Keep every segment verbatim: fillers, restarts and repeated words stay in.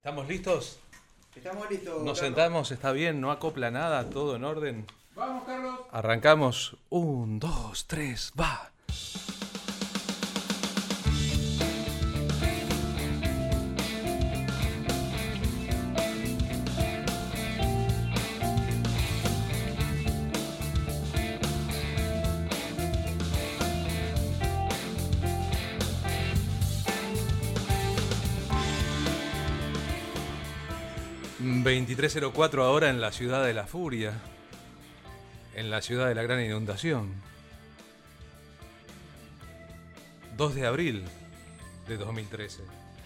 ¿Estamos listos? Estamos listos. Nos Carlos. sentamos, está bien, no acopla nada, todo en orden. Vamos, Carlos. Arrancamos. Un, dos, tres, va. veintitrés cero cuatro ahora en la ciudad de la furia, en la ciudad de la gran inundación. dos de abril de dos mil trece.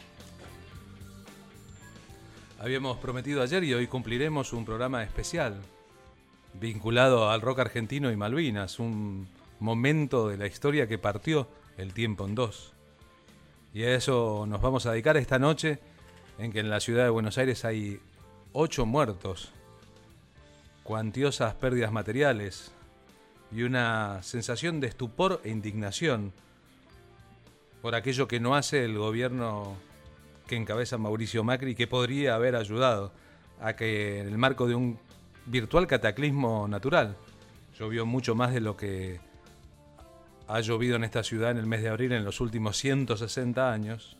Habíamos prometido ayer y hoy cumpliremos un programa especial vinculado al rock argentino y Malvinas, un momento de la historia que partió el tiempo en dos. Y a eso nos vamos a dedicar esta noche, en que en la ciudad de Buenos Aires hay ocho muertos, cuantiosas pérdidas materiales y una sensación de estupor e indignación por aquello que no hace el gobierno que encabeza Mauricio Macri, que podría haber ayudado a que en el marco de un virtual cataclismo natural, llovió mucho más de lo que ha llovido en esta ciudad en el mes de abril en los últimos ciento sesenta años,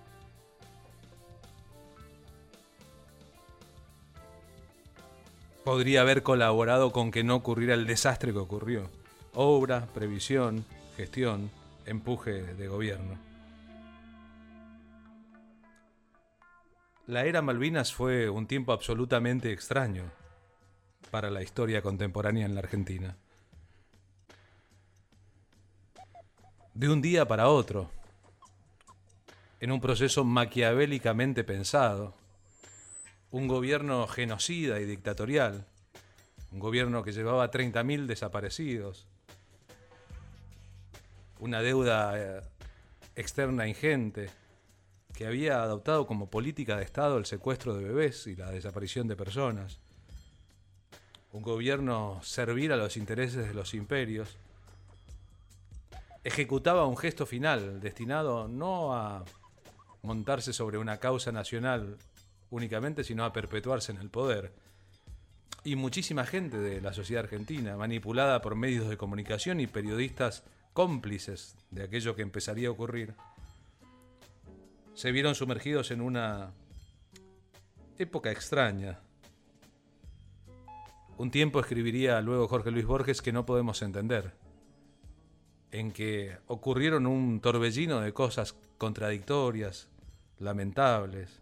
podría haber colaborado con que no ocurriera el desastre que ocurrió. Obra, previsión, gestión, empuje de gobierno. La era Malvinas fue un tiempo absolutamente extraño para la historia contemporánea en la Argentina. De un día para otro, en un proceso maquiavélicamente pensado, un gobierno genocida y dictatorial, un gobierno que llevaba treinta mil desaparecidos, una deuda eh, externa ingente, que había adoptado como política de Estado el secuestro de bebés y la desaparición de personas, un gobierno servil a los intereses de los imperios, ejecutaba un gesto final destinado no a montarse sobre una causa nacional únicamente, sino a perpetuarse en el poder. Y muchísima gente de la sociedad argentina, manipulada por medios de comunicación y periodistas cómplices de aquello que empezaría a ocurrir, se vieron sumergidos en una época extraña. Un tiempo, escribiría luego Jorge Luis Borges, que no podemos entender, en que ocurrieron un torbellino de cosas contradictorias, lamentables,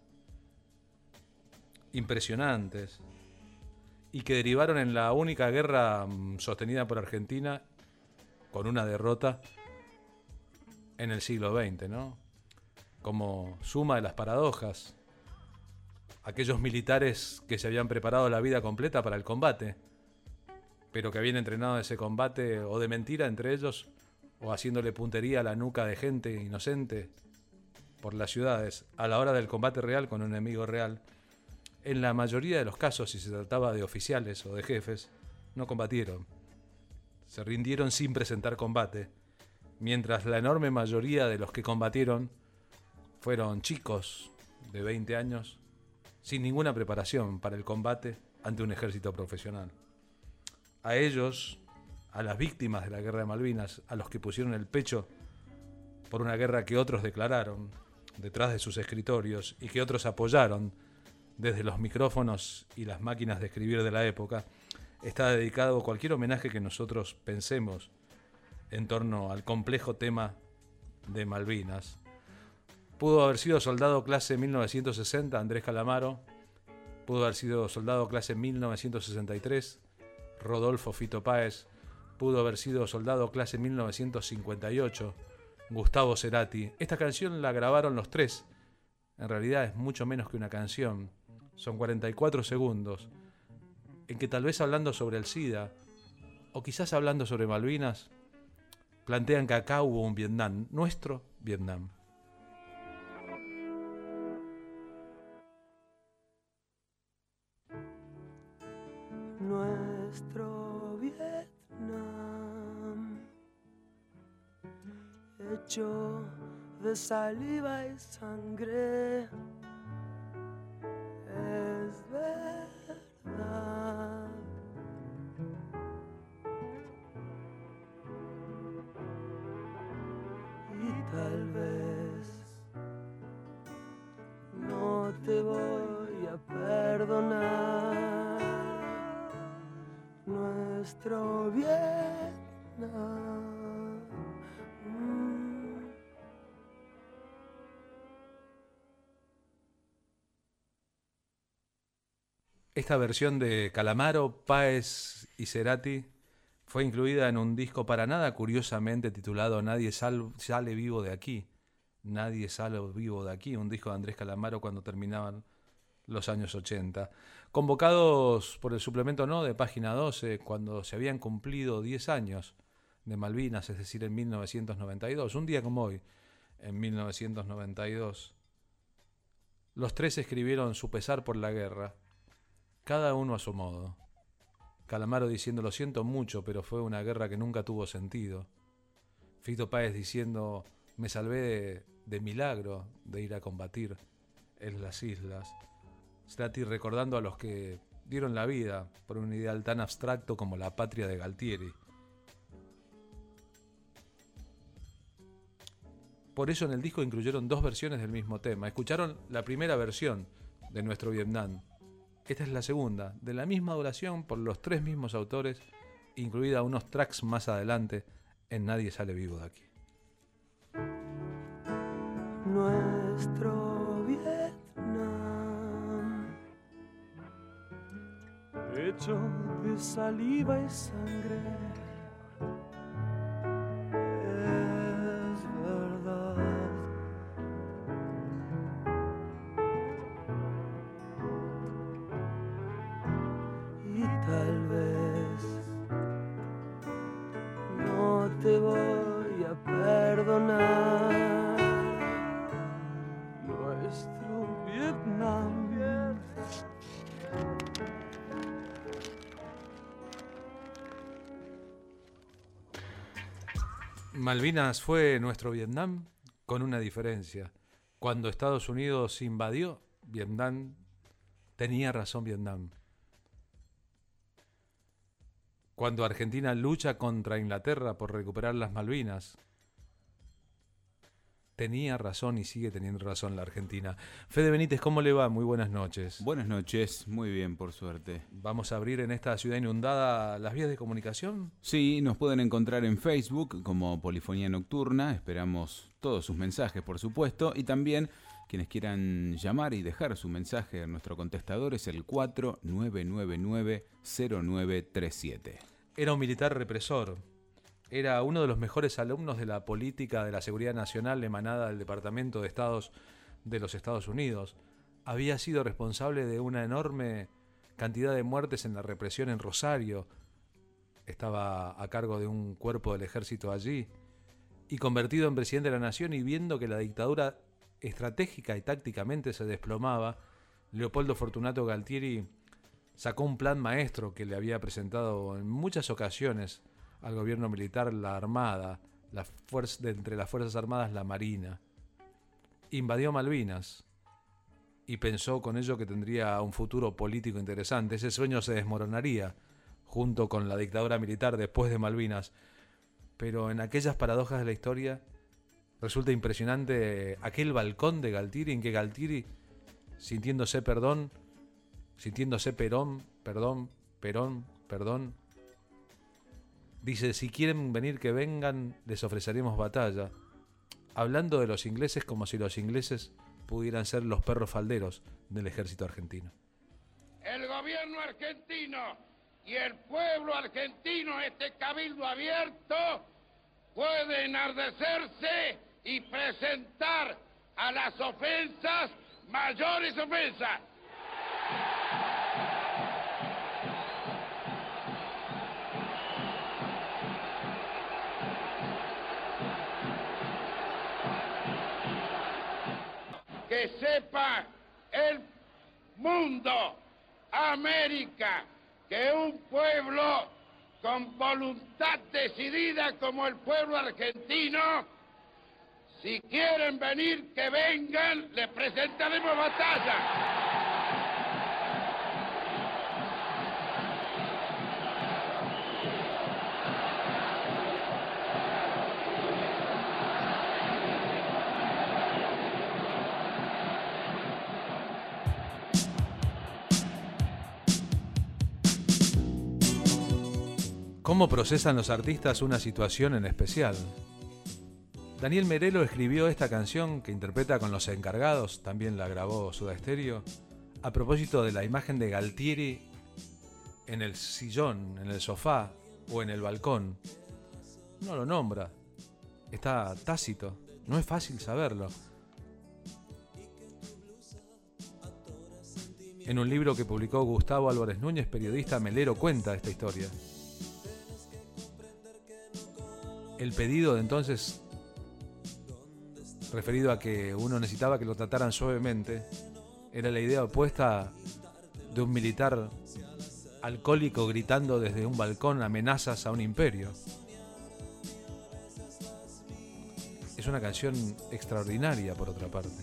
impresionantes, y que derivaron en la única guerra mmm, sostenida por Argentina con una derrota en el siglo veinte, ¿no? Como suma de las paradojas, aquellos militares que se habían preparado la vida completa para el combate, pero que habían entrenado ese combate o de mentira entre ellos, o haciéndole puntería a la nuca de gente inocente por las ciudades, a la hora del combate real con un enemigo real. En la mayoría de los casos, si se trataba de oficiales o de jefes, no combatieron. Se rindieron sin presentar combate, mientras la enorme mayoría de los que combatieron fueron chicos de veinte años, sin ninguna preparación para el combate ante un ejército profesional. A ellos, a las víctimas de la guerra de Malvinas, a los que pusieron el pecho por una guerra que otros declararon detrás de sus escritorios y que otros apoyaron desde los micrófonos y las máquinas de escribir de la época, está dedicado cualquier homenaje que nosotros pensemos en torno al complejo tema de Malvinas. Pudo haber sido soldado clase mil novecientos sesenta, Andrés Calamaro. Pudo haber sido soldado clase mil novecientos sesenta y tres, Rodolfo Fito Páez. Pudo haber sido soldado clase mil novecientos cincuenta y ocho, Gustavo Cerati. Esta canción la grabaron los tres. En realidad es mucho menos que una canción. Son cuarenta y cuatro segundos en que, tal vez hablando sobre el SIDA o quizás hablando sobre Malvinas, plantean que acá hubo un Vietnam, nuestro Vietnam. Nuestro Vietnam, hecho de saliva y sangre, te voy a perdonar nuestro Vietnam. Mm. Esta versión de Calamaro, Páez y Cerati fue incluida en un disco para nada curiosamente titulado Nadie sal- sale vivo de aquí. Nadie sale vivo de aquí, un disco de Andrés Calamaro cuando terminaban los años ochenta. Convocados por el suplemento No de Página doce, cuando se habían cumplido diez años de Malvinas, es decir, en mil novecientos noventa y dos, un día como hoy, en mil novecientos noventa y dos, los tres escribieron su pesar por la guerra, cada uno a su modo. Calamaro diciendo lo siento mucho, pero fue una guerra que nunca tuvo sentido. Fito Páez diciendo me salvé de, de milagro de ir a combatir en las islas. Cerati recordando a los que dieron la vida por un ideal tan abstracto como la patria de Galtieri. Por eso en el disco incluyeron dos versiones del mismo tema. Escucharon la primera versión de Nuestro Vietnam. Esta es la segunda, de la misma duración, por los tres mismos autores, incluida unos tracks más adelante en Nadie sale vivo de aquí. Nuestro Vietnam, hecho de saliva y sangre, es verdad. Y tal vez no te voy a perdonar nuestro Vietnam. Malvinas fue nuestro Vietnam con una diferencia. Cuando Estados Unidos invadió Vietnam, tenía razón Vietnam. Cuando Argentina lucha contra Inglaterra por recuperar las Malvinas, tenía razón y sigue teniendo razón la Argentina. Fede Benítez, ¿cómo le va? Muy buenas noches. Buenas noches, muy bien, por suerte. ¿Vamos a abrir en esta ciudad inundada las vías de comunicación? Sí, nos pueden encontrar en Facebook como Polifonía Nocturna. Esperamos todos sus mensajes, por supuesto. Y también quienes quieran llamar y dejar su mensaje en nuestro contestador es el cuatro nueve nueve nueve cero nueve tres siete. Era un militar represor. Era uno de los mejores alumnos de la política de la seguridad nacional emanada del Departamento de Estados de los Estados Unidos. Había sido responsable de una enorme cantidad de muertes en la represión en Rosario. Estaba a cargo de un cuerpo del ejército allí. Y convertido en presidente de la nación y viendo que la dictadura estratégica y tácticamente se desplomaba, Leopoldo Fortunato Galtieri sacó un plan maestro que le había presentado en muchas ocasiones al gobierno militar, la Armada, la fuerza, de entre las Fuerzas Armadas, la Marina. Invadió Malvinas y pensó con ello que tendría un futuro político interesante. Ese sueño se desmoronaría junto con la dictadura militar después de Malvinas. Pero en aquellas paradojas de la historia resulta impresionante aquel balcón de Galtieri en que Galtieri, sintiéndose perdón, sintiéndose Perón, perdón, Perón, perdón, dice, si quieren venir que vengan, les ofreceremos batalla. Hablando de los ingleses como si los ingleses pudieran ser los perros falderos del ejército argentino. El gobierno argentino y el pueblo argentino, este cabildo abierto, puede enardecerse y presentar a las ofensas mayores ofensas. Que sepa el mundo, América, que un pueblo con voluntad decidida como el pueblo argentino, si quieren venir, que vengan, les presentaremos batalla. ¿Cómo procesan los artistas una situación en especial? Daniel Merelo escribió esta canción que interpreta con Los Encargados, también la grabó Soda Stereo, a propósito de la imagen de Galtieri en el sillón, en el sofá o en el balcón. No lo nombra, está tácito, no es fácil saberlo. En un libro que publicó Gustavo Álvarez Núñez, periodista melero, cuenta esta historia. El pedido de entonces, referido a que uno necesitaba que lo trataran suavemente, era la idea opuesta de un militar alcohólico gritando desde un balcón amenazas a un imperio. Es una canción extraordinaria, por otra parte.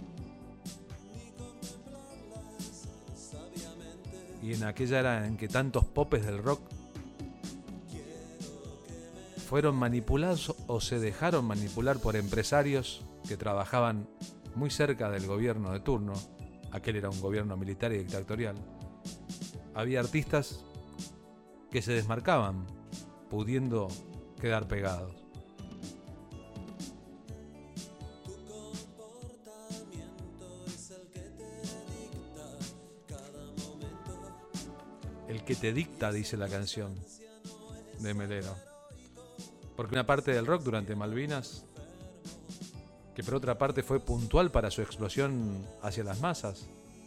Y en aquella era en que tantos popes del rock fueron manipulados o se dejaron manipular por empresarios que trabajaban muy cerca del gobierno de turno. Aquel era un gobierno militar y dictatorial. Había artistas que se desmarcaban, pudiendo quedar pegados. El que te dicta, dice la canción de Melero. Porque una parte del rock durante Malvinas, que por otra parte fue puntual para su explosión hacia las masas,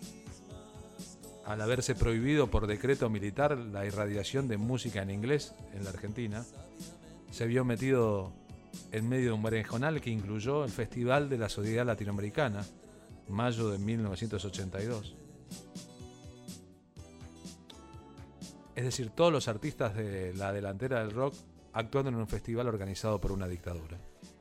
al haberse prohibido por decreto militar la irradiación de música en inglés en la Argentina, se vio metido en medio de un berenjonal que incluyó el Festival de la Sociedad Latinoamericana, mayo de mil novecientos ochenta y dos. Es decir, todos los artistas de la delantera del rock actuando en un festival organizado por una dictadura.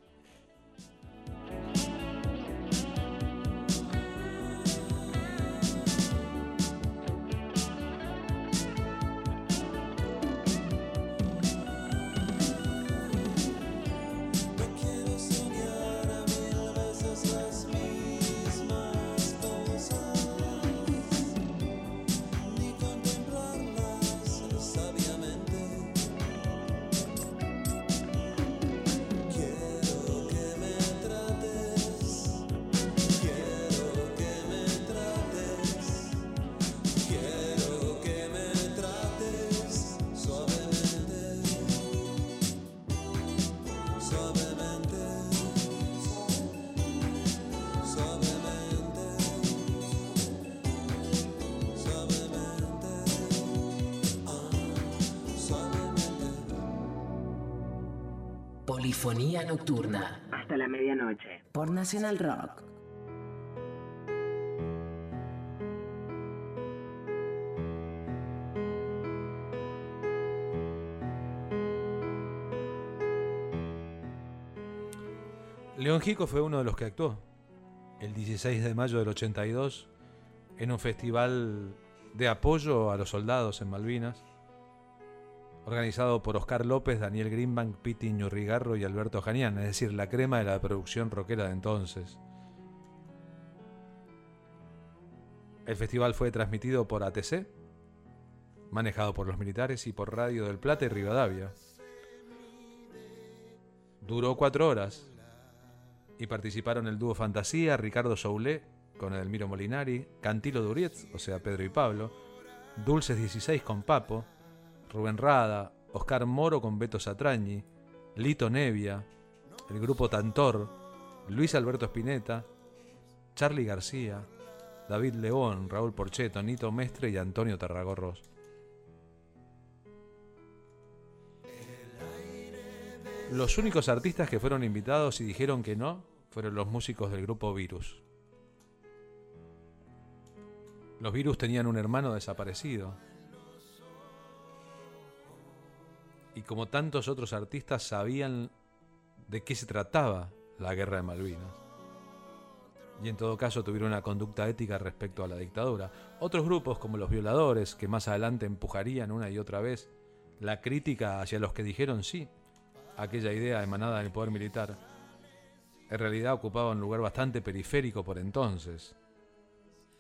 Polifonía nocturna. Hasta la medianoche. Por Nacional Rock. León Gieco fue uno de los que actuó el dieciséis de mayo del ochenta y dos en un festival de apoyo a los soldados en Malvinas, organizado por Oscar López, Daniel Greenbank, Piti Ñurrigarro y Alberto Janián, es decir, la crema de la producción rockera de entonces. El festival fue transmitido por A T C, manejado por los militares, y por Radio del Plata y Rivadavia. Duró cuatro horas y participaron el dúo Fantasía, Ricardo Soulé con Edelmiro Molinari, Cantilo Durietz, o sea Pedro y Pablo, Dulces dieciséis con Papo, Rubén Rada, Oscar Moro con Beto Satrañi, Lito Nevia, el grupo Tantor, Luis Alberto Spinetta, Charly García, David León, Raúl Porchetto, Nito Mestre y Antonio Tarragorros. Los únicos artistas que fueron invitados y dijeron que no fueron los músicos del grupo Virus. Los Virus tenían un hermano desaparecido. Y como tantos otros artistas sabían de qué se trataba la guerra de Malvinas. Y en todo caso tuvieron una conducta ética respecto a la dictadura. Otros grupos como los Violadores, que más adelante empujarían una y otra vez la crítica hacia los que dijeron sí a aquella idea emanada del poder militar, en realidad ocupaban un lugar bastante periférico por entonces.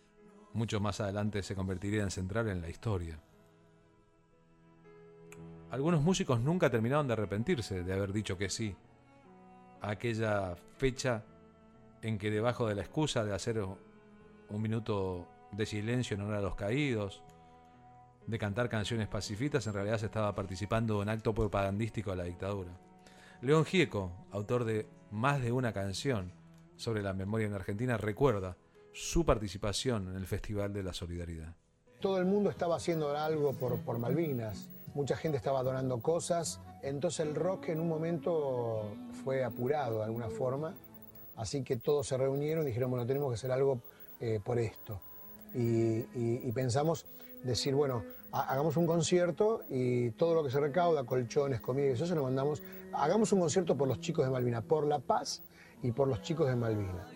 Mucho más adelante se convertirían en central en la historia. Algunos músicos nunca terminaron de arrepentirse de haber dicho que sí a aquella fecha en que, debajo de la excusa de hacer un minuto de silencio en honor a los caídos, de cantar canciones pacifistas, en realidad se estaba participando en acto propagandístico de la dictadura. León Gieco, autor de más de una canción sobre la memoria en Argentina, recuerda su participación en el Festival de la Solidaridad. Todo el mundo estaba haciendo algo por, por Malvinas, mucha gente estaba donando cosas, entonces el rock en un momento fue apurado de alguna forma, así que todos se reunieron y dijeron, bueno, tenemos que hacer algo eh, por esto. Y, y, y pensamos decir, bueno, ha, hagamos un concierto y todo lo que se recauda, colchones, comida, eso se lo mandamos, hagamos un concierto por los chicos de Malvinas, por la paz y por los chicos de Malvinas.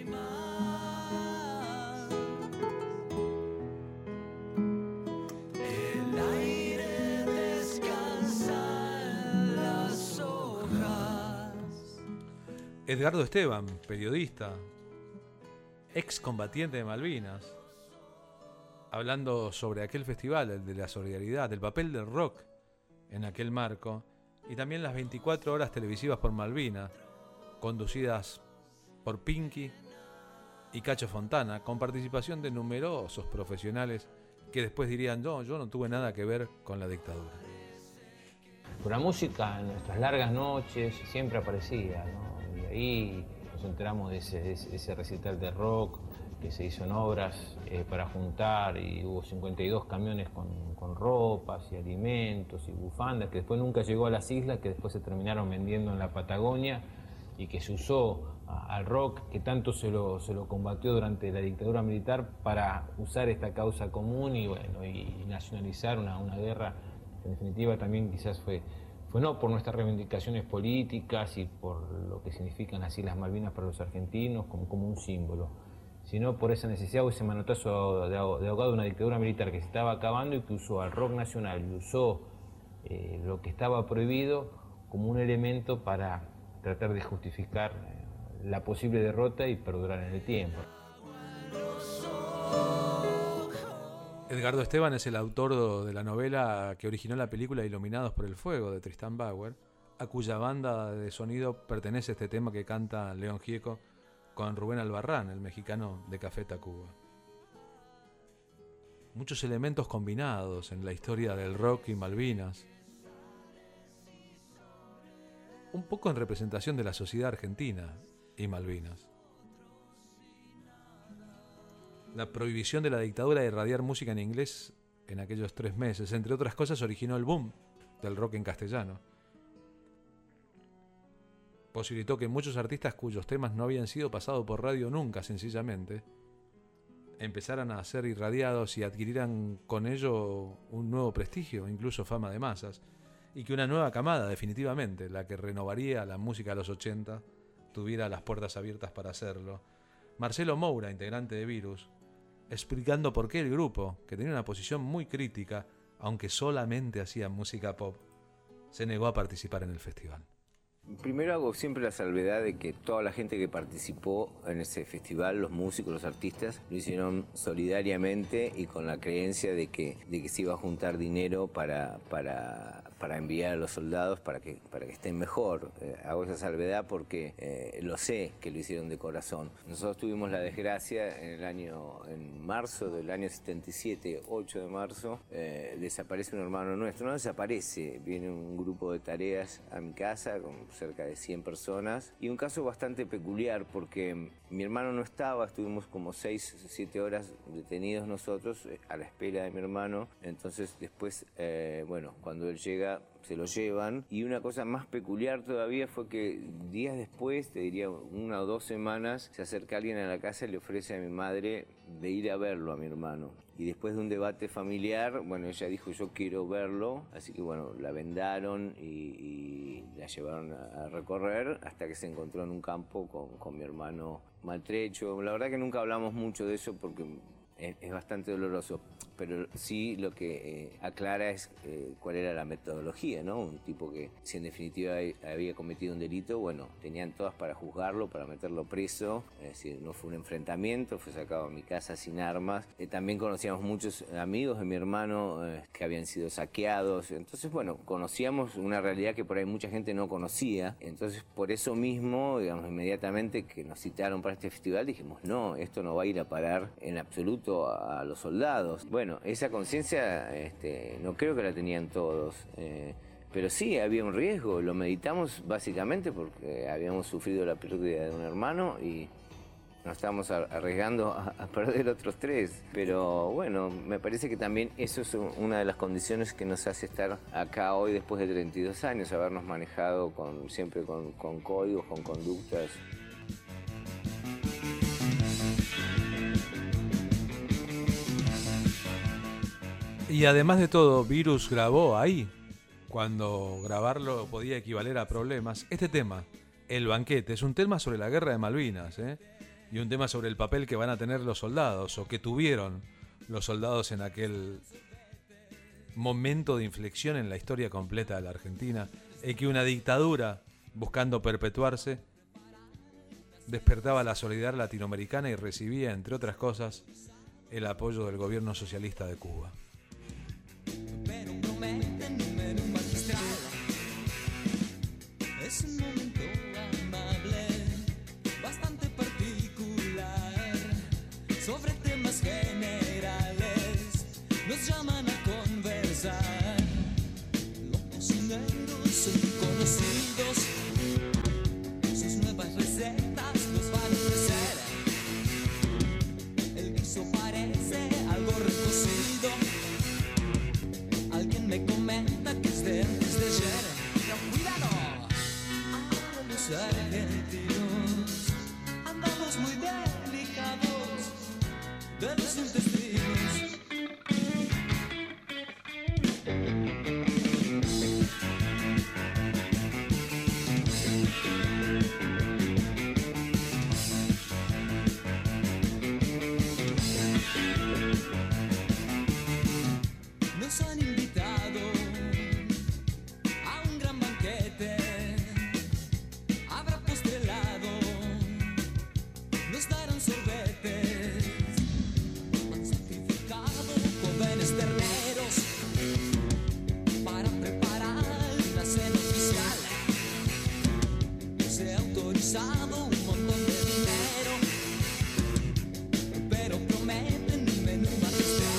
Edgardo Esteban, periodista, excombatiente de Malvinas, hablando sobre aquel festival, el de la solidaridad, el papel del rock en aquel marco, y también las veinticuatro horas televisivas por Malvinas, conducidas por Pinky y Cacho Fontana, con participación de numerosos profesionales que después dirían, no, yo no tuve nada que ver con la dictadura. Por la música, en nuestras largas noches, siempre aparecía, ¿no? Y ahí nos enteramos de ese, de ese recital de rock que se hizo en Obras eh, para juntar, y hubo cincuenta y dos camiones con, con ropas y alimentos y bufandas, que después nunca llegó a las islas, que después se terminaron vendiendo en la Patagonia, y que se usó a, al rock, que tanto se lo, se lo combatió durante la dictadura militar, para usar esta causa común y, bueno, y, y nacionalizar una, una guerra que en definitiva también quizás fue, fue no por nuestras reivindicaciones políticas y por lo que significan las Islas Malvinas para los argentinos como, como un símbolo, sino por esa necesidad o ese manotazo de, de ahogado de una dictadura militar que se estaba acabando y que usó al rock nacional y usó eh, lo que estaba prohibido como un elemento para tratar de justificar eh, la posible derrota y perdurar en el tiempo. Edgardo Esteban es el autor de la novela que originó la película Iluminados por el Fuego, de Tristan Bauer, a cuya banda de sonido pertenece este tema que canta León Gieco con Rubén Albarrán, el mexicano de Café Tacuba. Muchos elementos combinados en la historia del rock y Malvinas, un poco en representación de la sociedad argentina y Malvinas. La prohibición de la dictadura de irradiar música en inglés en aquellos tres meses, entre otras cosas, originó el boom del rock en castellano. Posibilitó que muchos artistas cuyos temas no habían sido pasados por radio nunca, sencillamente, empezaran a ser irradiados y adquirieran con ello un nuevo prestigio, incluso fama de masas, y que una nueva camada, definitivamente, la que renovaría la música de los ochenta, tuviera las puertas abiertas para hacerlo. Marcelo Moura, integrante de Virus, explicando por qué el grupo, que tenía una posición muy crítica, aunque solamente hacía música pop, se negó a participar en el festival. Primero hago siempre la salvedad de que toda la gente que participó en ese festival, los músicos, los artistas, lo hicieron solidariamente y con la creencia de que, de que se iba a juntar dinero para, para, para enviar a los soldados para que, para que estén mejor. Eh, hago esa salvedad porque eh, lo sé que lo hicieron de corazón. Nosotros tuvimos la desgracia en el año, en marzo del año setenta y siete, ocho de marzo, eh, desaparece un hermano nuestro. No desaparece, viene un grupo de tareas a mi casa con cerca de cien personas, y un caso bastante peculiar porque mi hermano no estaba, estuvimos como seis o siete horas detenidos nosotros a la espera de mi hermano. Entonces después, eh, bueno, cuando él llega se lo llevan, y una cosa más peculiar todavía fue que días después, te diría una o dos semanas, se acerca alguien a la casa y le ofrece a mi madre de ir a verlo a mi hermano. Y después de un debate familiar, bueno, ella dijo yo quiero verlo, así que bueno, la vendaron y, y la llevaron a, a recorrer hasta que se encontró en un campo con, con mi hermano maltrecho. La verdad que nunca hablamos mucho de eso porque es, es bastante doloroso, pero sí lo que eh, aclara es eh, cuál era la metodología, ¿no? Un tipo que, si en definitiva había cometido un delito, bueno, tenían todas para juzgarlo, para meterlo preso, es decir, no fue un enfrentamiento, fue sacado a mi casa sin armas. Eh, también conocíamos muchos amigos de mi hermano eh, que habían sido saqueados, entonces, bueno, conocíamos una realidad que por ahí mucha gente no conocía, entonces por eso mismo, digamos, inmediatamente que nos citaron para este festival, dijimos, no, esto no va a ir a parar en absoluto a los soldados. Bueno, esa conciencia este, no creo que la tenían todos, eh, pero sí había un riesgo. Lo meditamos básicamente porque habíamos sufrido la pérdida de un hermano y nos estábamos arriesgando a, a perder otros tres. Pero bueno, me parece que también eso es una de las condiciones que nos hace estar acá hoy después de treinta y dos años, habernos manejado con, siempre con, con códigos, con conductas. Y además de todo, Virus grabó ahí, cuando grabarlo podía equivaler a problemas. Este tema, El Banquete, es un tema sobre la guerra de Malvinas, ¿eh? Y un tema sobre el papel que van a tener los soldados, o que tuvieron los soldados en aquel momento de inflexión en la historia completa de la Argentina, en que una dictadura, buscando perpetuarse, despertaba la solidaridad latinoamericana y recibía, entre otras cosas, el apoyo del gobierno socialista de Cuba. Pero prometen un menú magistral. Es un momento amable, bastante particular. Sobre temas generales nos llaman a conversar. Los cocineros son conocidos, sus nuevas recetas nos van a ofrecer. El guiso parece algo recocido. Alguien me comenta que es de antes de ayer. Pero cuidado, ahora los argentinos andamos muy delicados de los intestinos. Nos han invitado a un gran banquete, habrá postre helado, nos darán sorbetes, han sacrificado jóvenes terneros para preparar la cena oficial. Se ha autorizado un montón de dinero, pero prometen un menú magistral.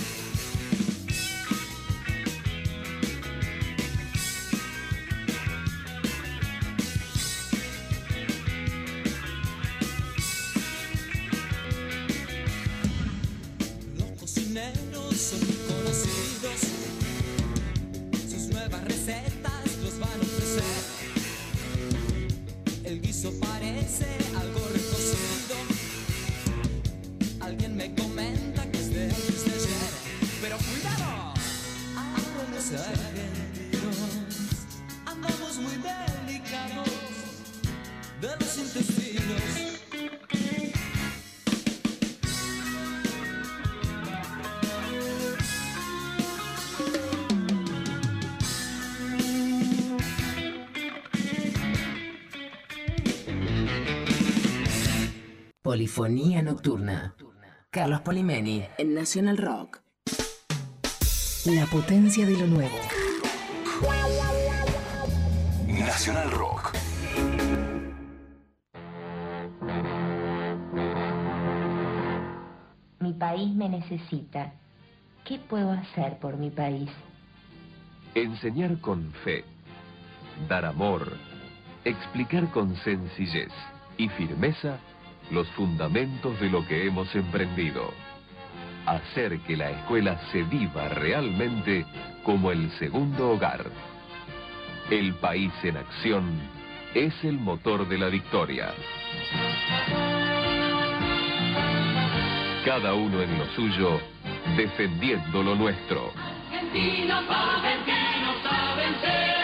Son conocidos, sus nuevas recetas los van a ofrecer. El guiso parece algo recocido. Alguien me comenta que es de antes de ayer. Pero cuidado, ahora los argentinos andamos muy delicados de los intestinos. Polifonía Nocturna. Carlos Polimeni en Nacional Rock. La potencia de lo nuevo. Nacional Rock. Mi país me necesita. ¿Qué puedo hacer por mi país? Enseñar con fe, dar amor, explicar con sencillez y firmeza los fundamentos de lo que hemos emprendido. Hacer que la escuela se viva realmente como el segundo hogar. El país en acción es el motor de la victoria. Cada uno en lo suyo, defendiendo lo nuestro. Argentinos saben que no saben ser.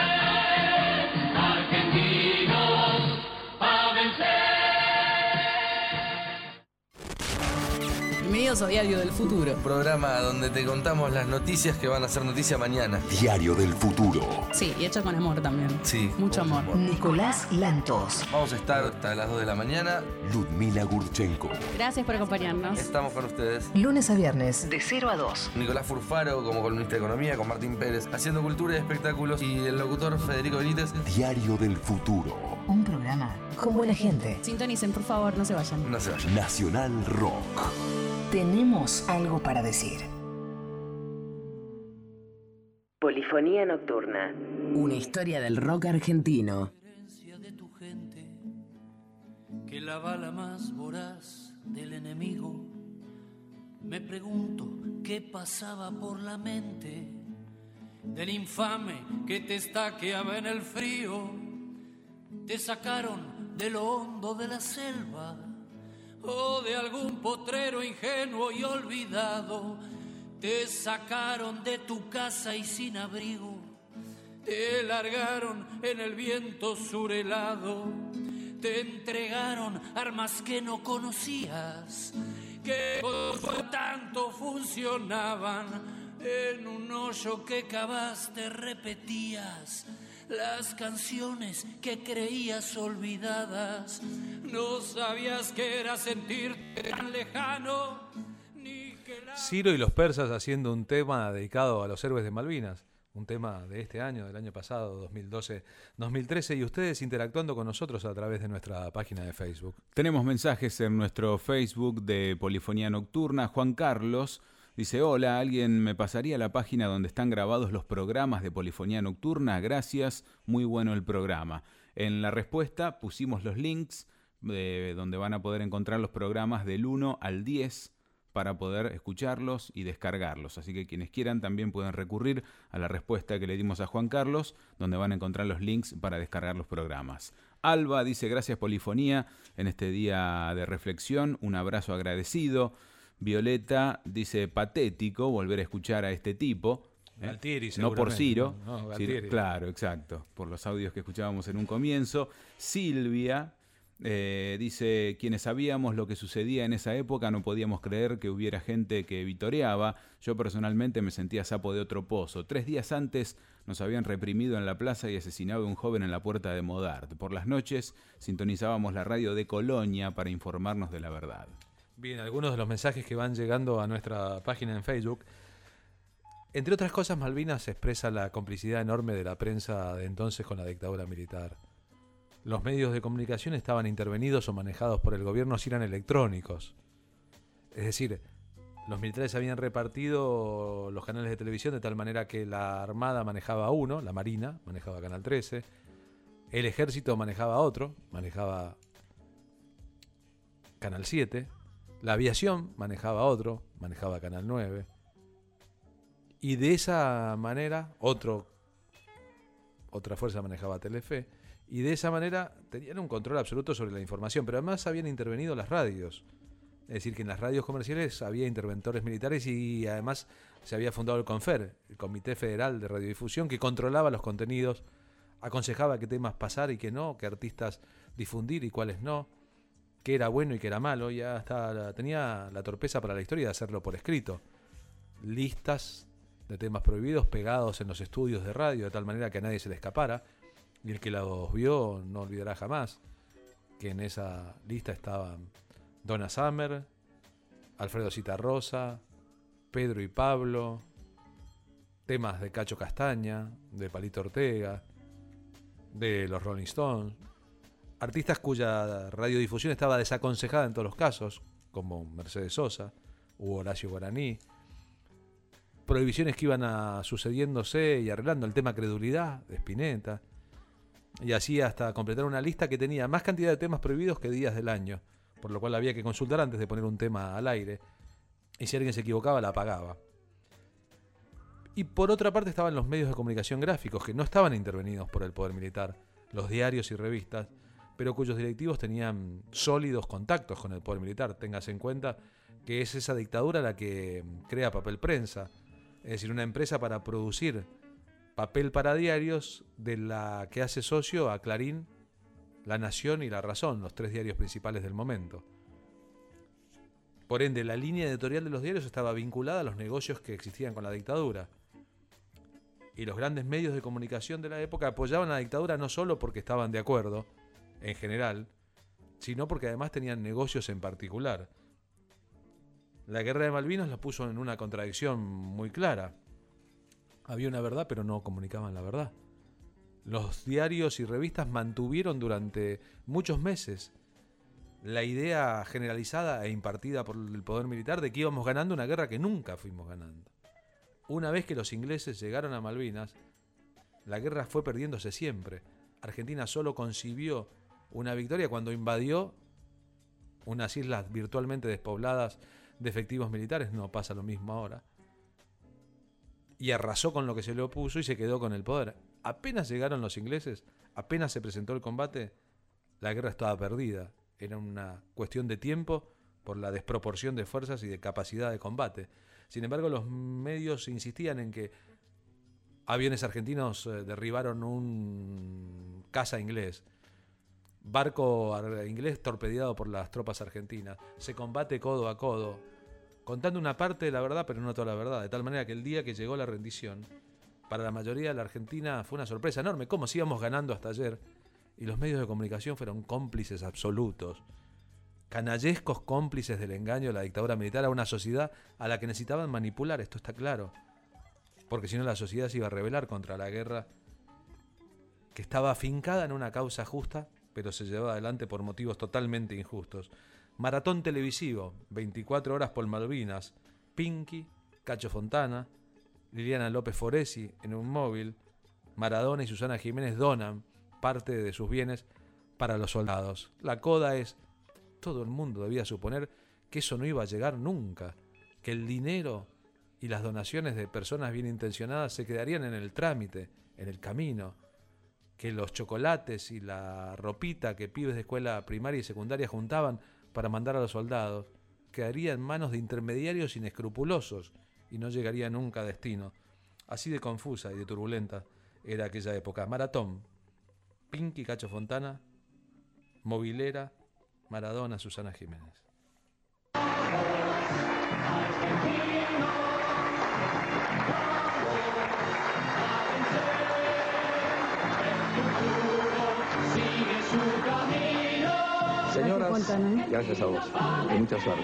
Argentinos a vencer. Bienvenidos Bienvenidos a Diario del Futuro. Programa donde te contamos las noticias que van a ser noticia mañana. Diario del Futuro. Sí, y hecho con amor también. Sí. Mucho amor. Nicolás Lantos. Vamos a estar hasta las dos de la mañana. Ludmila Gurchenko. Gracias por acompañarnos. Estamos con ustedes. Lunes a viernes, de cero a dos. Nicolás Furfaro como columnista de economía, con Martín Pérez haciendo cultura y espectáculos, y el locutor Federico Benítez. Diario del Futuro. Un programa con buena gente. Sintonicen, por favor, no se vayan. No se vayan. Nacional Rock. Tenemos algo para decir. Polifonía nocturna. Una historia del rock argentino. De tu gente, que la bala más voraz del enemigo. Me pregunto qué pasaba por la mente del infame que te estaqueaba en el frío. Te sacaron de lo hondo de la selva o de algún potrero ingenuo y olvidado. Te sacaron de tu casa y sin abrigo. Te largaron en el viento surhelado. Te entregaron armas que no conocías, que por tanto funcionaban. En un hoyo que cavaste repetías las canciones que creías olvidadas. No sabías que era sentirte tan lejano. Ni que la... Ciro y los persas haciendo un tema dedicado a los héroes de Malvinas. Un tema de este año, del año pasado, dos mil doce dos mil trece, y ustedes interactuando con nosotros a través de nuestra página de Facebook. Tenemos mensajes en nuestro Facebook de Polifonía Nocturna. Juan Carlos dice: hola, ¿alguien me pasaría la página donde están grabados los programas de Polifonía Nocturna? Gracias, muy bueno el programa. En la respuesta pusimos los links de donde van a poder encontrar los programas del uno al diez para poder escucharlos y descargarlos. Así que quienes quieran también pueden recurrir a la respuesta que le dimos a Juan Carlos, donde van a encontrar los links para descargar los programas. Alba dice: gracias Polifonía en este día de reflexión, un abrazo agradecido. Violeta dice: patético volver a escuchar a este tipo. ¿eh? Galtieri, no por Ciro. No, no, Ciro, claro, exacto. Por los audios que escuchábamos en un comienzo. Silvia eh, dice: quienes sabíamos lo que sucedía en esa época no podíamos creer que hubiera gente que vitoreaba. Yo personalmente me sentía sapo de otro pozo. Tres días antes nos habían reprimido en la plaza y asesinado a un joven en la puerta de Modart. Por las noches sintonizábamos la radio de Colonia para informarnos de la verdad. Bien, algunos de los mensajes que van llegando a nuestra página en Facebook. Entre otras cosas, Malvinas expresa la complicidad enorme de la prensa de entonces con la dictadura militar. Los medios de comunicación estaban intervenidos o manejados por el gobierno si eran electrónicos. Es decir, los militares habían repartido los canales de televisión de tal manera que la Armada manejaba uno, la Marina manejaba Canal trece, el Ejército manejaba otro, manejaba Canal siete, la aviación manejaba otro, manejaba Canal nueve, y de esa manera otro, otra fuerza manejaba Telefe, y de esa manera tenían un control absoluto sobre la información, pero además habían intervenido las radios. Es decir, que en las radios comerciales había interventores militares y además se había fundado el CONFER, el Comité Federal de Radiodifusión, que controlaba los contenidos, aconsejaba qué temas pasar y qué no, qué artistas difundir y cuáles no, qué era bueno y qué era malo, y hasta tenía la torpeza para la historia de hacerlo por escrito. Listas de temas prohibidos pegados en los estudios de radio de tal manera que a nadie se le escapara, y el que los vio no olvidará jamás que en esa lista estaban Donna Summer, Alfredo Citarrosa, Pedro y Pablo, temas de Cacho Castaña, de Palito Ortega, de los Rolling Stones, artistas cuya radiodifusión estaba desaconsejada en todos los casos, como Mercedes Sosa u Horacio Guaraní, prohibiciones que iban a sucediéndose y arreglando, el tema Credulidad de Spinetta, y así hasta completar una lista que tenía más cantidad de temas prohibidos que días del año, por lo cual había que consultar antes de poner un tema al aire, y si alguien se equivocaba la apagaba. Y por otra parte estaban los medios de comunicación gráficos, que no estaban intervenidos por el poder militar, los diarios y revistas, pero cuyos directivos tenían sólidos contactos con el poder militar. Téngase en cuenta que es esa dictadura la que crea Papel Prensa, es decir, una empresa para producir papel para diarios, de la que hace socio a Clarín, La Nación y La Razón, los tres diarios principales del momento. Por ende, la línea editorial de los diarios estaba vinculada a los negocios que existían con la dictadura. Y los grandes medios de comunicación de la época apoyaban a la dictadura no solo porque estaban de acuerdo, en general, sino porque además tenían negocios en particular. La guerra de Malvinas la puso en una contradicción muy clara. Había una verdad, pero no comunicaban la verdad. Los diarios y revistas mantuvieron durante muchos meses la idea generalizada e impartida por el poder militar de que íbamos ganando una guerra que nunca fuimos ganando. Una vez que los ingleses llegaron a Malvinas, la guerra fue perdiéndose siempre. Argentina solo concibió una victoria cuando invadió unas islas virtualmente despobladas de efectivos militares, no pasa lo mismo ahora, y arrasó con lo que se le opuso y se quedó con el poder. Apenas llegaron los ingleses, apenas se presentó el combate, la guerra estaba perdida. Era una cuestión de tiempo por la desproporción de fuerzas y de capacidad de combate. Sin embargo, los medios insistían en que aviones argentinos eh, derribaron un caza inglés, barco inglés torpedeado por las tropas argentinas, se combate codo a codo, contando una parte de la verdad, pero no toda la verdad, de tal manera que el día que llegó la rendición, para la mayoría de la Argentina fue una sorpresa enorme, como si íbamos ganando hasta ayer, y los medios de comunicación fueron cómplices absolutos, canallescos cómplices del engaño de la dictadura militar a una sociedad a la que necesitaban manipular, esto está claro, porque si no la sociedad se iba a rebelar contra la guerra que estaba afincada en una causa justa, pero se llevaba adelante por motivos totalmente injustos. Maratón televisivo, veinticuatro horas por Malvinas, Pinky, Cacho Fontana, Liliana López Foresi en un móvil, Maradona y Susana Jiménez donan parte de sus bienes para los soldados. La coda es, todo el mundo debía suponer que eso no iba a llegar nunca, que el dinero y las donaciones de personas bien intencionadas se quedarían en el trámite, en el camino, que los chocolates y la ropita que pibes de escuela primaria y secundaria juntaban para mandar a los soldados quedaría en manos de intermediarios inescrupulosos y no llegaría nunca a destino. Así de confusa y de turbulenta era aquella época. Maratón, Pinky, Cacho Fontana, Movilera, Maradona, Susana Jiménez. Señoras, gracias a vos, y mucha suerte.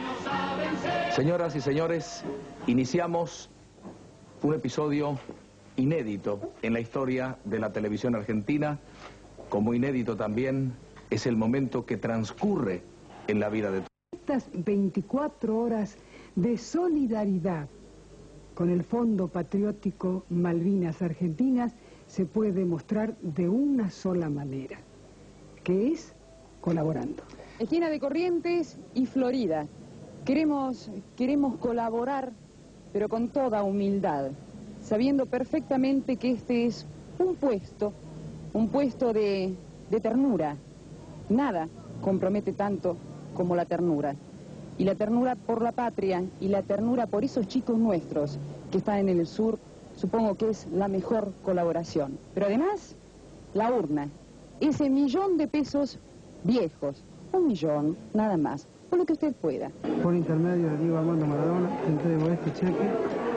Señoras y señores, iniciamos un episodio inédito en la historia de la televisión argentina, como inédito también es el momento que transcurre en la vida de todos. Estas veinticuatro horas de solidaridad con el Fondo Patriótico Malvinas Argentinas se puede mostrar de una sola manera, que es colaborando. Esquina de Corrientes y Florida. Queremos, queremos colaborar, pero con toda humildad, sabiendo perfectamente que este es un puesto, un puesto de, de ternura. Nada compromete tanto como la ternura. Y la ternura por la patria y la ternura por esos chicos nuestros que están en el sur, supongo que es la mejor colaboración. Pero además, la urna, ese millón de pesos viejos, un millón, nada más, por lo que usted pueda. Por intermedio de Diego Armando Maradona, te entrego este cheque.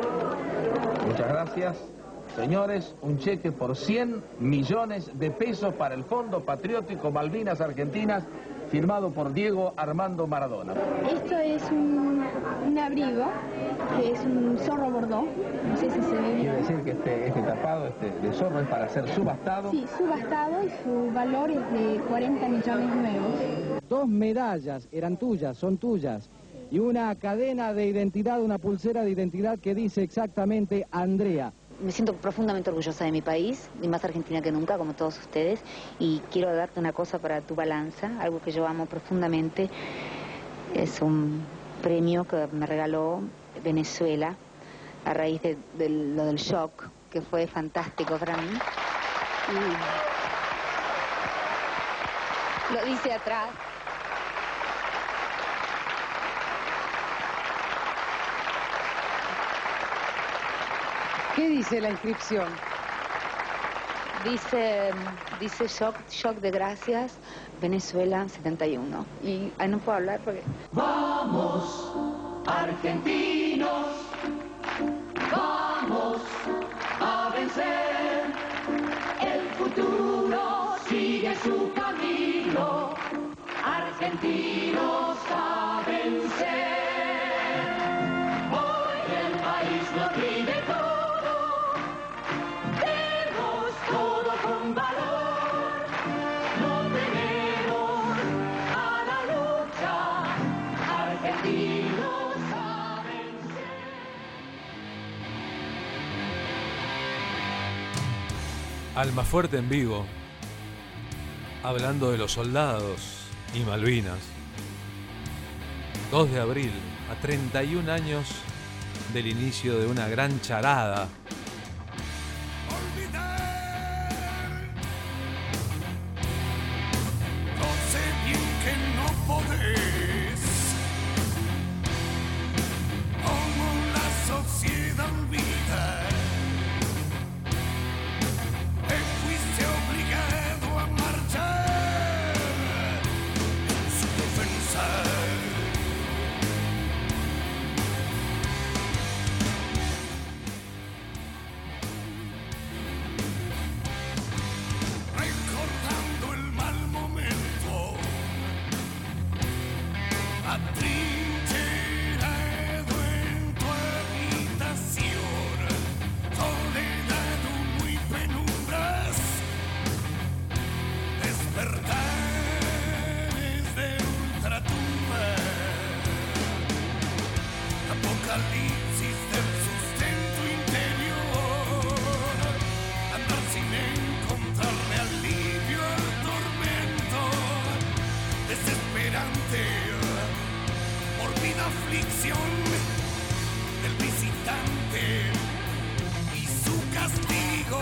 Muchas gracias. Señores, un cheque por cien millones de pesos para el Fondo Patriótico Malvinas Argentinas, firmado por Diego Armando Maradona. Esto es un, un abrigo, que es un zorro bordó, no sé si se ve bien. Quiere decir que este, este tapado este de zorro es para ser subastado. Sí, subastado y su valor es de cuarenta millones nuevos. Dos medallas eran tuyas, son tuyas, y una cadena de identidad, una pulsera de identidad que dice exactamente Andrea. Me siento profundamente orgullosa de mi país, y más argentina que nunca, como todos ustedes, y quiero darte una cosa para tu balanza, algo que yo amo profundamente. Es un premio que me regaló Venezuela a raíz de, de lo del shock, que fue fantástico para mí. Y lo dice atrás. ¿Qué dice la inscripción? Dice, dice shock, shock de gracias, Venezuela setenta y uno. Y ahí no puedo hablar porque... Vamos argentinos, vamos a vencer. El futuro sigue su camino, argentinos a vencer. Hoy el país lo pide todo, demos todo con valor. No tenemos a la lucha, argentinos a vencer. Almafuerte en vivo, hablando de los soldados y Malvinas. dos de abril, a treinta y un años del inicio de una gran charada. No sé bien que no podés, como la sociedad olvida. Te fuiste obligado a marchar en su defensa. Recordando el mal momento, atrincherado en tu habitación, soledad, humo y penumbras, despertares de ultratumba, apocalipsis del sustento interior, andar sin encontrarle alivio al tormento, desesperante, morbida aflicción del visitante y su castigo,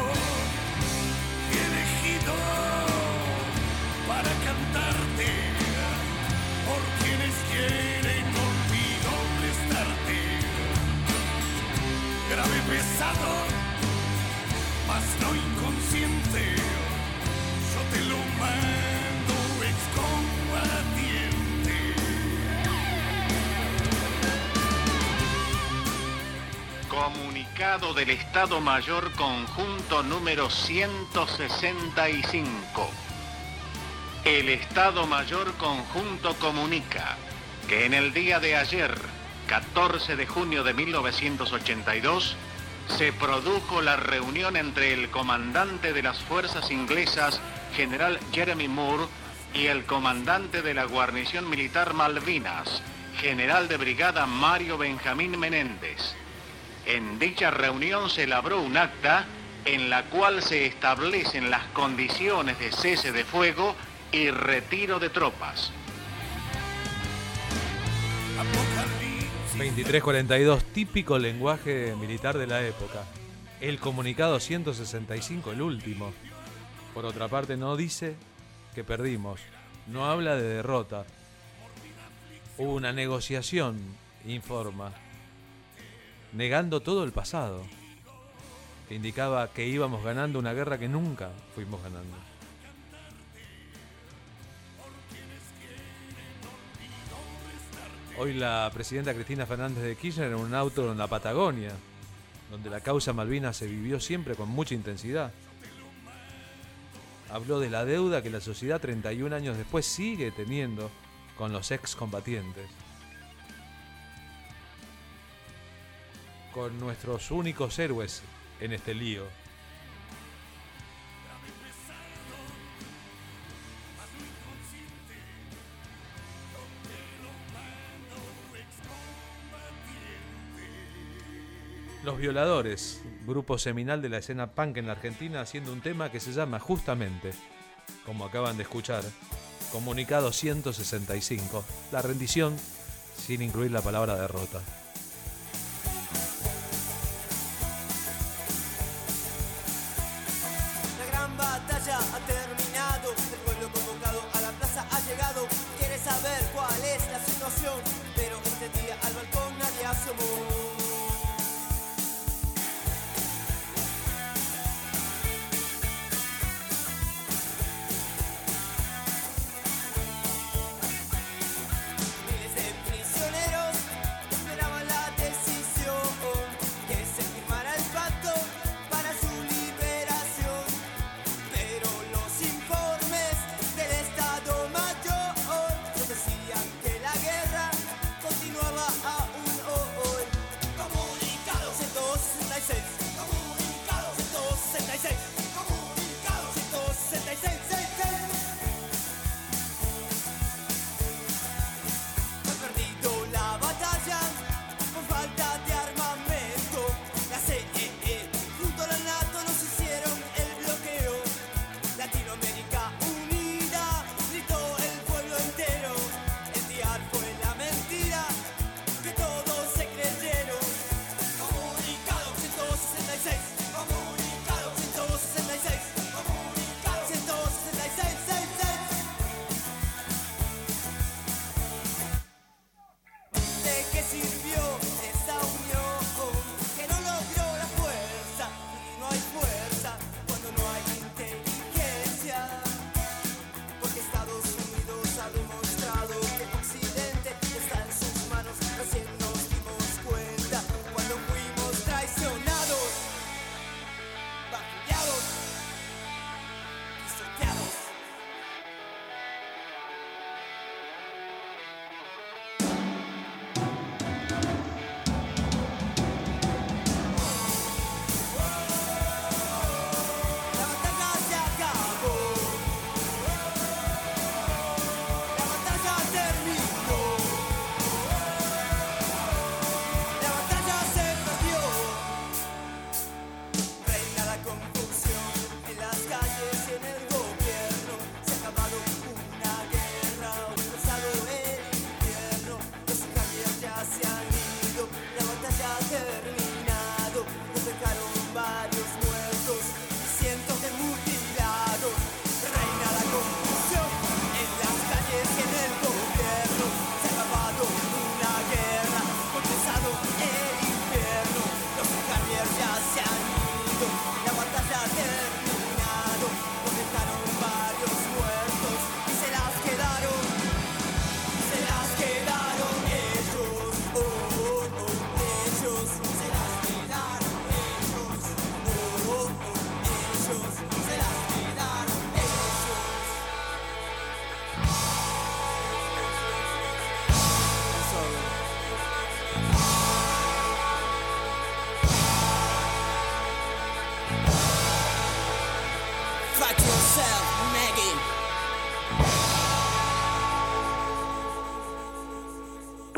elegido para cantarte por quienes quieren olvido prestarte. Grave, pesado, mas no inconsciente, yo te lo mando excombatiente. Comunicado del Estado Mayor Conjunto número ciento sesenta y cinco. El Estado Mayor Conjunto comunica que en el día de ayer, catorce de junio de mil novecientos ochenta y dos, se produjo la reunión entre el comandante de las fuerzas inglesas, general Jeremy Moore, y el comandante de la guarnición militar Malvinas, general de brigada Mario Benjamín Menéndez. En dicha reunión se elaboró un acta en la cual se establecen las condiciones de cese de fuego y retiro de tropas. veintitrés cuarenta y dos, típico lenguaje militar de la época. El comunicado ciento sesenta y cinco, el último. Por otra parte, no dice que perdimos, no habla de derrota. Hubo una negociación, informa, negando todo el pasado, que indicaba que íbamos ganando una guerra que nunca fuimos ganando. Hoy la presidenta Cristina Fernández de Kirchner en un auto en la Patagonia, donde la causa Malvinas se vivió siempre con mucha intensidad. Habló de la deuda que la sociedad treinta y un años después sigue teniendo con los excombatientes. Con nuestros únicos héroes en este lío. Los Violadores, grupo seminal de la escena punk en la Argentina, haciendo un tema que se llama justamente, como acaban de escuchar, Comunicado ciento sesenta y cinco, la rendición sin incluir la palabra derrota. La gran batalla ha terminado, el pueblo convocado a la plaza ha llegado, quiere saber cuál es la situación, pero este día al balcón nadie asomó. Miles de prisioneros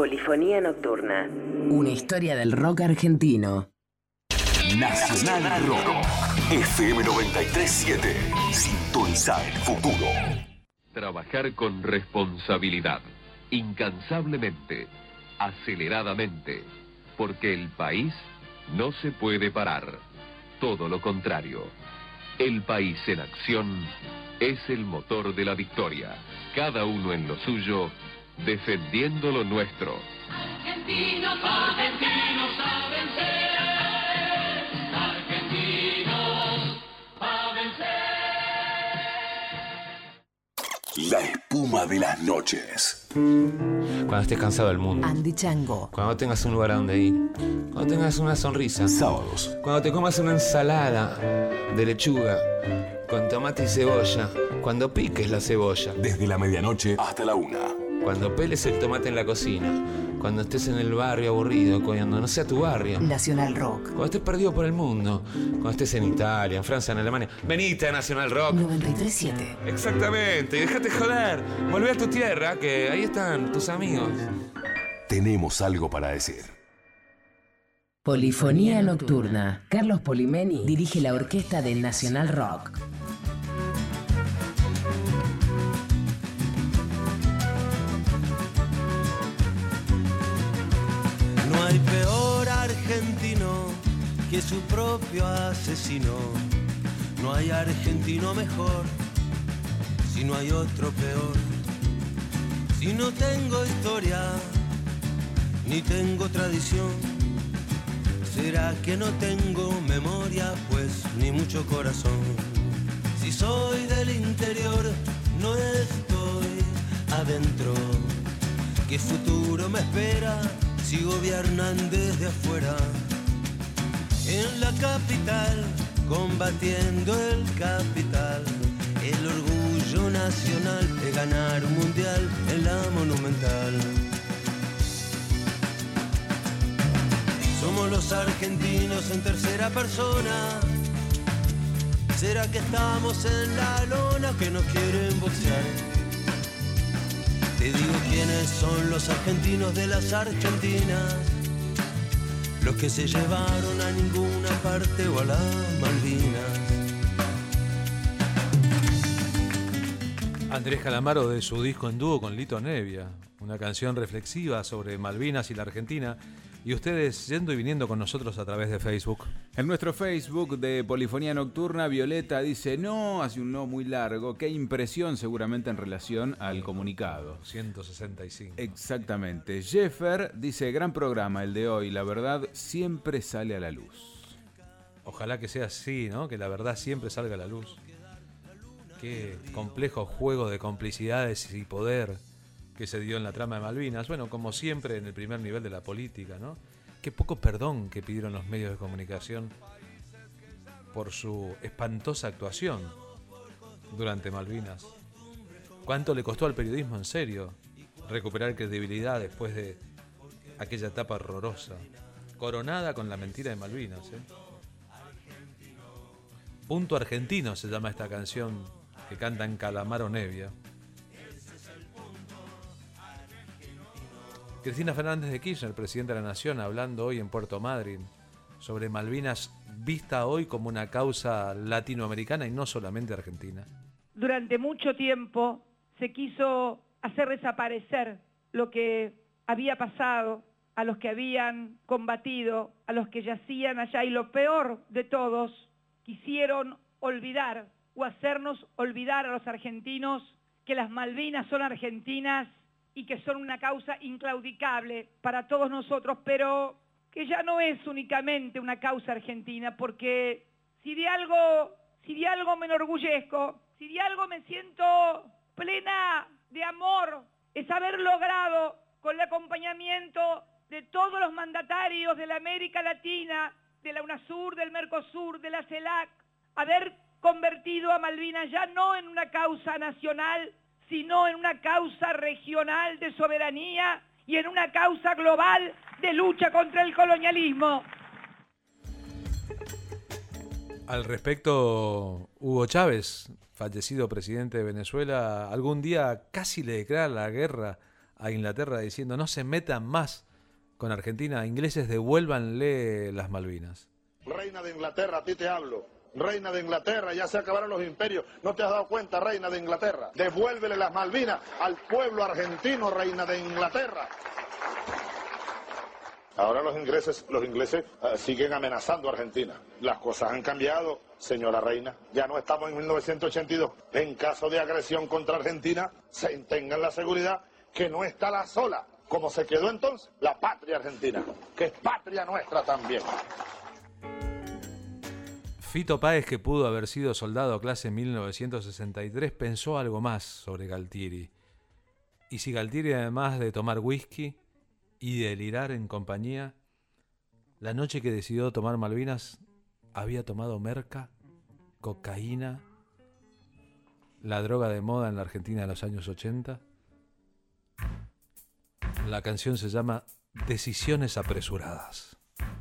Polifonía Nocturna. Una historia del rock argentino. Nacional Rock. F M noventa y tres punto siete. Sintonizar el futuro. Trabajar con responsabilidad, incansablemente, aceleradamente, porque el país no se puede parar. Todo lo contrario. El país en acción es el motor de la victoria. Cada uno en lo suyo, defendiendo lo nuestro. Argentinos, argentinos a vencer. Argentinos a vencer. La espuma de las noches. Cuando estés cansado del mundo. Andy Chango. Cuando tengas un lugar a donde ir. Cuando tengas una sonrisa. Sábados. Cuando te comas una ensalada de lechuga con tomate y cebolla. Cuando piques la cebolla. Desde la medianoche hasta la una. Cuando peles el tomate en la cocina. Cuando estés en el barrio aburrido, cuando no sea tu barrio. Nacional Rock. Cuando estés perdido por el mundo. Cuando estés en Italia, en Francia, en Alemania. Venite a Nacional Rock. noventa y tres punto siete. Exactamente. Y dejate joder. Volvé a tu tierra, que ahí están tus amigos. Tenemos algo para decir. Polifonía Nocturna. Carlos Polimeni dirige la orquesta de Nacional Rock. No hay peor argentino que su propio asesino. No hay argentino mejor si no hay otro peor. Si no tengo historia ni tengo tradición, será que no tengo memoria, pues ni mucho corazón. Si soy del interior, no estoy adentro. ¿Qué futuro me espera si gobiernan desde afuera? En la capital, combatiendo el capital, el orgullo nacional de ganar un mundial en la Monumental. Somos los argentinos en tercera persona. ¿Será que estamos en la lona que nos quieren boxear? Te digo quiénes son los argentinos de las Argentinas, los que se llevaron a ninguna parte o a las Malvinas. Andrés Calamaro, de su disco en dúo con Lito Nevia, una canción reflexiva sobre Malvinas y la Argentina, y ustedes yendo y viniendo con nosotros a través de Facebook. En nuestro Facebook de Polifonía Nocturna, Violeta dice no, hace un no muy largo, qué impresión seguramente en relación al comunicado. ciento sesenta y cinco. Exactamente. Jeffer dice, gran programa el de hoy, la verdad siempre sale a la luz. Ojalá que sea así, ¿no? Que la verdad siempre salga a la luz. Qué complejo juego de complicidades y poder que se dio en la trama de Malvinas. Bueno, como siempre en el primer nivel de la política, ¿no? Qué poco perdón que pidieron los medios de comunicación por su espantosa actuación durante Malvinas. ¿Cuánto le costó al periodismo, en serio, recuperar credibilidad después de aquella etapa horrorosa, coronada con la mentira de Malvinas, ¿eh? Punto Argentino se llama esta canción que cantan Calamaro Nevia. Cristina Fernández de Kirchner, presidenta de la Nación, hablando hoy en Puerto Madryn sobre Malvinas, vista hoy como una causa latinoamericana y no solamente argentina. Durante mucho tiempo se quiso hacer desaparecer lo que había pasado, a los que habían combatido, a los que yacían allá, y lo peor de todos, quisieron olvidar o hacernos olvidar a los argentinos que las Malvinas son argentinas y que son una causa inclaudicable para todos nosotros, pero que ya no es únicamente una causa argentina, porque si de algo, si de algo me enorgullezco, si de algo me siento plena de amor, es haber logrado, con el acompañamiento de todos los mandatarios de la América Latina, de la UNASUR, del Mercosur, de la CELAC, haber convertido a Malvinas ya no en una causa nacional, sino en una causa regional de soberanía y en una causa global de lucha contra el colonialismo. Al respecto, Hugo Chávez, fallecido presidente de Venezuela, algún día casi le declara la guerra a Inglaterra diciendo no se metan más con Argentina, ingleses, devuélvanle las Malvinas. Reina de Inglaterra, a ti te hablo. Reina de Inglaterra, ya se acabaron los imperios. ¿No te has dado cuenta, reina de Inglaterra? Devuélvele las Malvinas al pueblo argentino, reina de Inglaterra. Ahora los ingleses, los ingleses uh, siguen amenazando a Argentina. Las cosas han cambiado, señora reina. Ya no estamos en mil novecientos ochenta y dos. En caso de agresión contra Argentina, se tengan la seguridad que no está la sola, como se quedó entonces la patria argentina, que es patria nuestra también. Fito Páez, que pudo haber sido soldado clase mil novecientos sesenta y tres, pensó algo más sobre Galtieri. Y si Galtieri, además de tomar whisky y delirar en compañía, la noche que decidió tomar Malvinas, había tomado merca, cocaína, la droga de moda en la Argentina de los años ochenta. La canción se llama Decisiones apresuradas.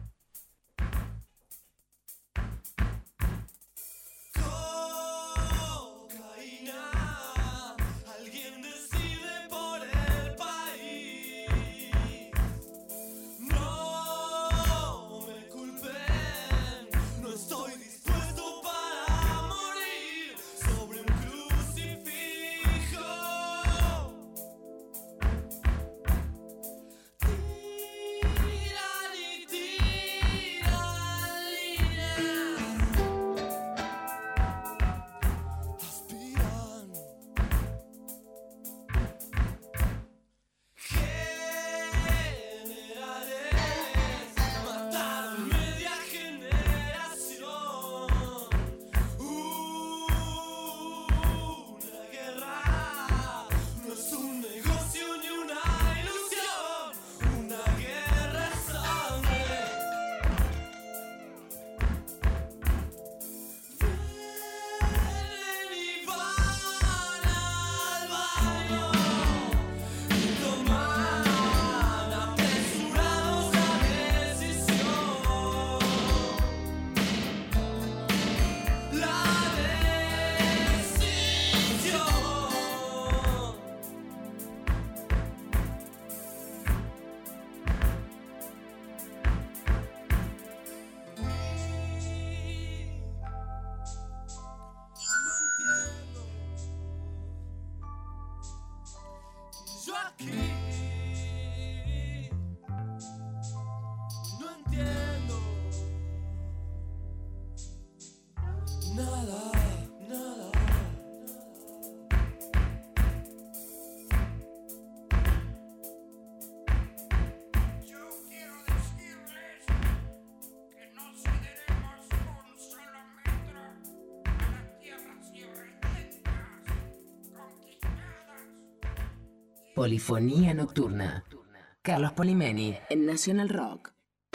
Polifonía Nocturna. Carlos Polimeni en Nacional Rock.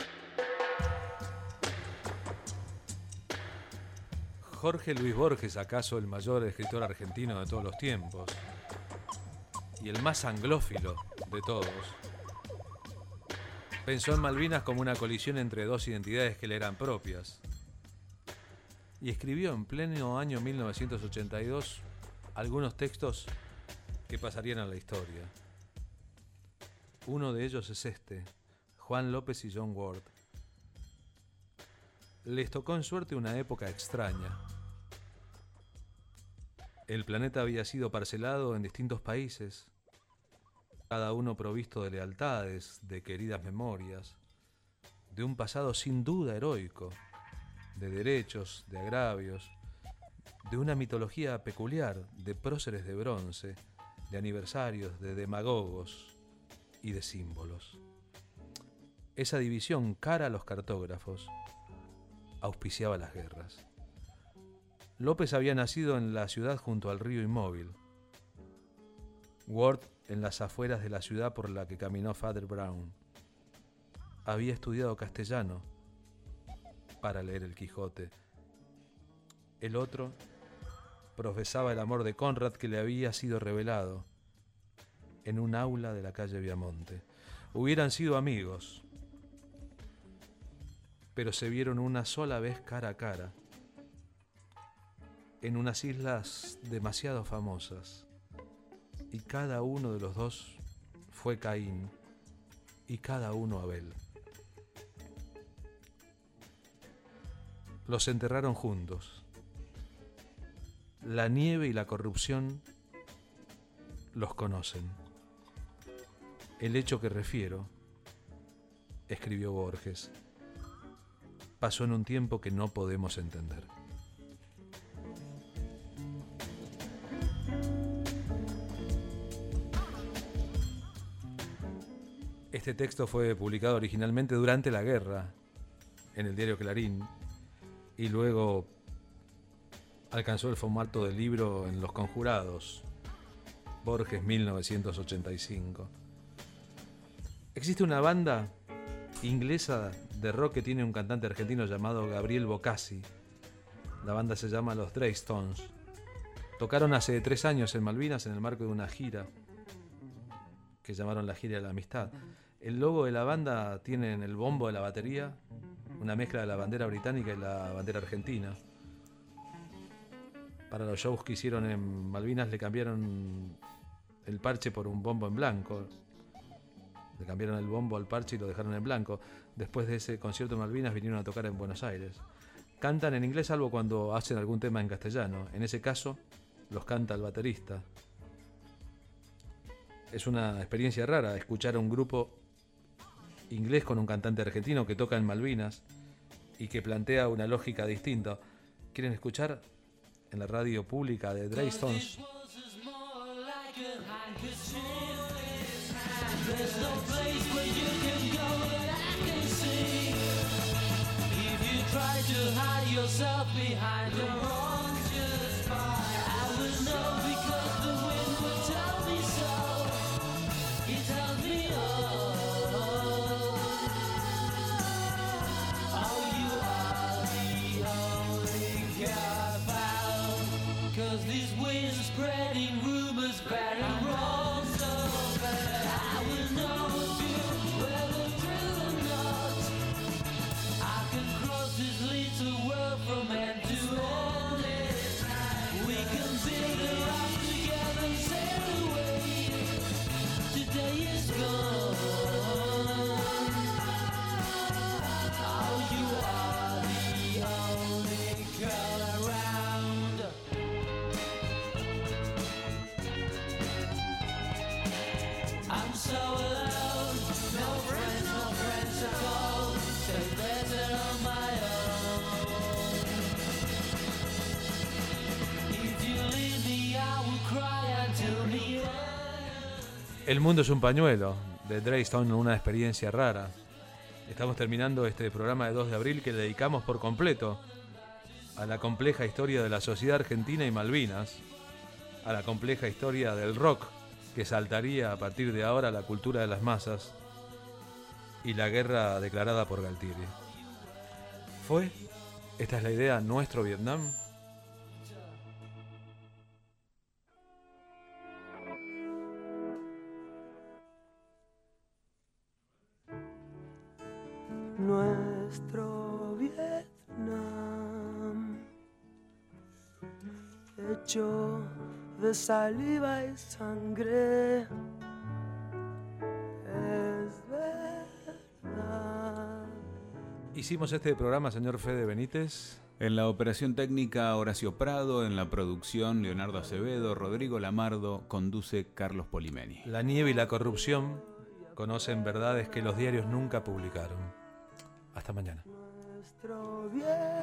Jorge Luis Borges, acaso el mayor escritor argentino de todos los tiempos y el más anglófilo de todos, pensó en Malvinas como una colisión entre dos identidades que le eran propias y escribió en pleno año mil novecientos ochenta y dos algunos textos que pasarían a la historia. Uno de ellos es este, Juan López y John Ward. Les tocó en suerte una época extraña. El planeta había sido parcelado en distintos países, cada uno provisto de lealtades, de queridas memorias, de un pasado sin duda heroico, de derechos, de agravios, de una mitología peculiar, de próceres de bronce, de aniversarios, de demagogos y de símbolos. Esa división cara a los cartógrafos auspiciaba las guerras. López había nacido en la ciudad junto al río Inmóvil. Ward en las afueras de la ciudad por la que caminó Father Brown. Había estudiado castellano para leer el Quijote. El otro profesaba el amor de Conrad que le había sido revelado en un aula de la calle Viamonte. Hubieran sido amigos, pero se vieron una sola vez cara a cara en unas islas demasiado famosas y cada uno de los dos fue fue Caín y cada uno Abel. Los enterraron juntos. La nieve y la corrupción los conocen. El hecho que refiero, escribió Borges, pasó en un tiempo que no podemos entender. Este texto fue publicado originalmente durante la guerra en el diario Clarín y luego alcanzó el formato de libro en Los Conjurados, Borges mil novecientos ochenta y cinco. Existe una banda inglesa de rock que tiene un cantante argentino llamado Gabriel Bocassi. La banda se llama Los Dreystones. Tocaron hace tres años en Malvinas en el marco de una gira que llamaron la Gira de la Amistad. El logo de la banda tiene en el bombo de la batería una mezcla de la bandera británica y la bandera argentina. Para los shows que hicieron en Malvinas le cambiaron el parche por un bombo en blanco. Le cambiaron el bombo al parche y lo dejaron en blanco. Después de ese concierto en Malvinas vinieron a tocar en Buenos Aires. Cantan en inglés salvo cuando hacen algún tema en castellano. En ese caso los canta el baterista. Es una experiencia rara escuchar a un grupo inglés con un cantante argentino que toca en Malvinas y que plantea una lógica distinta. ¿Quieren escuchar en la radio pública de Dreystones? There's no place where you can go that I can see. If you try to hide yourself behind the wrongs you spy, I will know because the wind will tell me so. It tells me oh, oh you are the only God found. Cause these winds spreading rumors bad and wrong so bad. From end to end, we can build a rock together and sail away. Today is gone. Oh, you are the only girl around. I'm so alone, no friends, no friends at all. Say there's on my own. El mundo es un pañuelo, de Dreystone, una experiencia rara. Estamos terminando este programa de dos de abril que le dedicamos por completo a la compleja historia de la sociedad argentina y Malvinas, a la compleja historia del rock que saltaría a partir de ahora a la cultura de las masas y la guerra declarada por Galtieri. ¿Fue? ¿Esta es la idea, nuestro Vietnam? Nuestro Vietnam, hecho de saliva y sangre, es verdad. Hicimos este programa, señor Fede Benítez. En la operación técnica, Horacio Prado. En la producción, Leonardo Acevedo. Rodrigo Lamardo. Conduce Carlos Polimeni. La nieve y la corrupción conocen verdades que los diarios nunca publicaron. Hasta mañana. Nuestro Vietnam.